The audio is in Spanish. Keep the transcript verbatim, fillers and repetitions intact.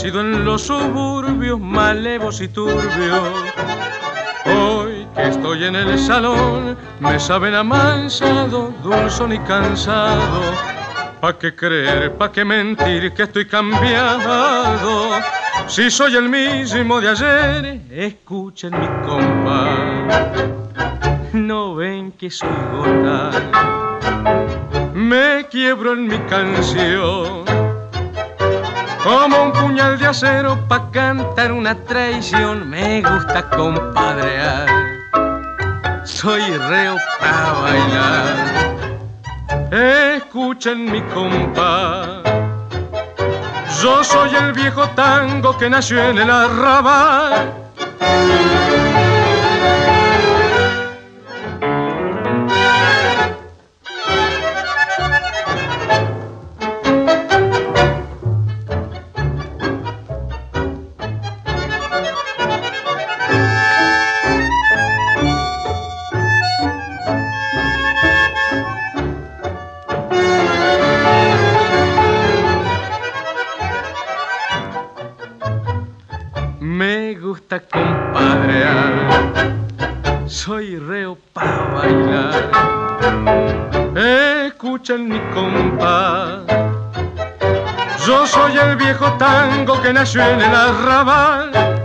nacido en los suburbios malevos y turbios. Hoy que estoy en el salón, me saben amansado, dulzón y cansado. Pa' qué creer, pa' qué mentir que estoy cambiado. Si soy el mismo de ayer, escuchen mi compás. No ven que soy gota, me quiebro en mi canción como un puñal de acero pa' cantar una traición. Me gusta compadrear, soy reo pa' bailar. Escuchen mi compás, yo soy el viejo tango que nació en el arrabal. Me gusta compadrear, soy reo pa' bailar. Escuchen mi compás, yo soy el viejo tango que nació en el arrabal.